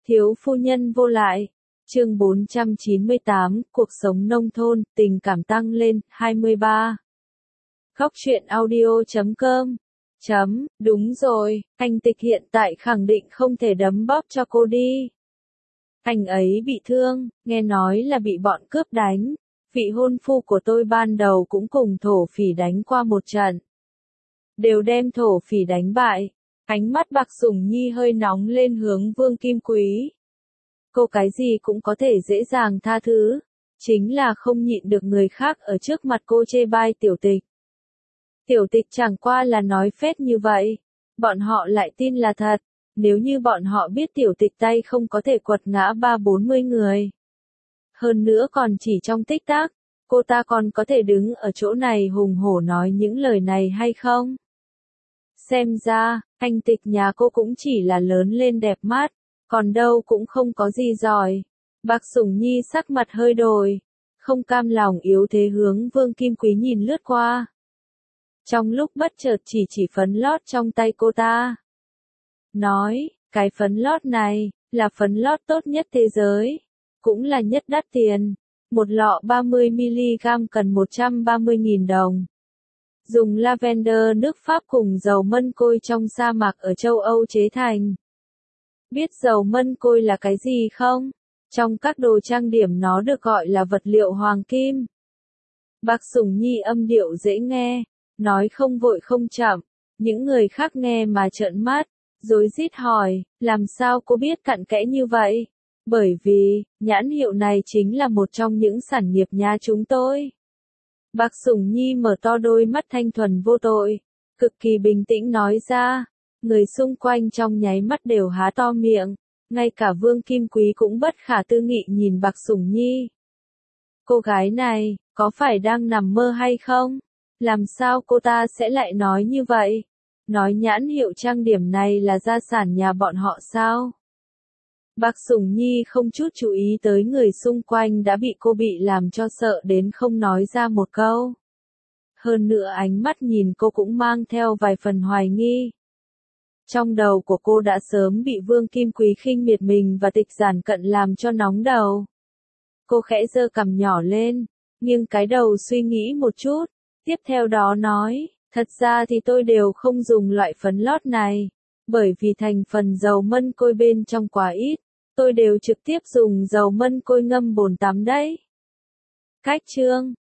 Thiếu phu nhân vô lại. Chương 498, cuộc sống nông thôn, tình cảm tăng lên, 23. Góc truyện audio.com. Đúng rồi, anh Tịch hiện tại khẳng định không thể đấm bóp cho cô đi. Anh ấy bị thương, nghe nói là bị bọn cướp đánh. Vị hôn phu của tôi ban đầu cũng cùng thổ phỉ đánh qua một trận. Đều đem thổ phỉ đánh bại. Ánh mắt Bạc Sủng Nhi hơi nóng lên hướng Vương Kim Quý. Cô cái gì cũng có thể dễ dàng tha thứ. Chính là không nhịn được người khác ở trước mặt cô chê bai Tiểu Tịch. Tiểu Tịch chẳng qua là nói phét như vậy. Bọn họ lại tin là thật. Nếu như bọn họ biết Tiểu Tịch tay không có thể quật ngã 30-40 người. Hơn nữa còn chỉ trong tích tắc, cô ta còn có thể đứng ở chỗ này hùng hổ nói những lời này hay không? Xem ra, anh Tịch nhà cô cũng chỉ là lớn lên đẹp mắt, còn đâu cũng không có gì giỏi. Bạc Sủng Nhi sắc mặt hơi đổi, không cam lòng yếu thế hướng Vương Kim Quý nhìn lướt qua. Trong lúc bất chợt chỉ phấn lót trong tay cô ta. Nói, cái phấn lót này, là phấn lót tốt nhất thế giới, cũng là nhất đắt tiền. Một lọ 30mg cần 130.000 đồng. Dùng lavender nước Pháp cùng dầu mân côi trong sa mạc ở châu Âu chế thành. Biết dầu mân côi là cái gì không? Trong các đồ trang điểm nó được gọi là vật liệu hoàng kim. Bạc Sủng Nhi âm điệu dễ nghe, nói không vội không chậm. Những người khác nghe mà trợn mắt, rối rít hỏi, làm sao cô biết cặn kẽ như vậy? Bởi vì, nhãn hiệu này chính là một trong những sản nghiệp nhà chúng tôi. Bạc Sủng Nhi mở to đôi mắt thanh thuần vô tội, cực kỳ bình tĩnh nói ra. Người xung quanh trong nháy mắt đều há to miệng, ngay cả Vương Kim Quý cũng bất khả tư nghị nhìn Bạc Sủng Nhi. Cô gái này, có phải đang nằm mơ hay không? Làm sao cô ta sẽ lại nói như vậy? Nói nhãn hiệu trang điểm này là gia sản nhà bọn họ sao? Bạc Sủng Nhi không chút chú ý tới người xung quanh đã bị cô bị làm cho sợ đến không nói ra một câu. Hơn nữa ánh mắt nhìn cô cũng mang theo vài phần hoài nghi. Trong đầu của cô đã sớm bị Vương Kim Quý khinh miệt mình và Tịch Giản Cận làm cho nóng đầu. Cô khẽ giơ cằm nhỏ lên, nghiêng cái đầu suy nghĩ một chút, tiếp theo đó nói, thật ra thì tôi đều không dùng loại phấn lót này, bởi vì thành phần dầu mân côi bên trong quá ít. Tôi đều trực tiếp dùng dầu mân côi ngâm bồn tắm đấy. Cách chương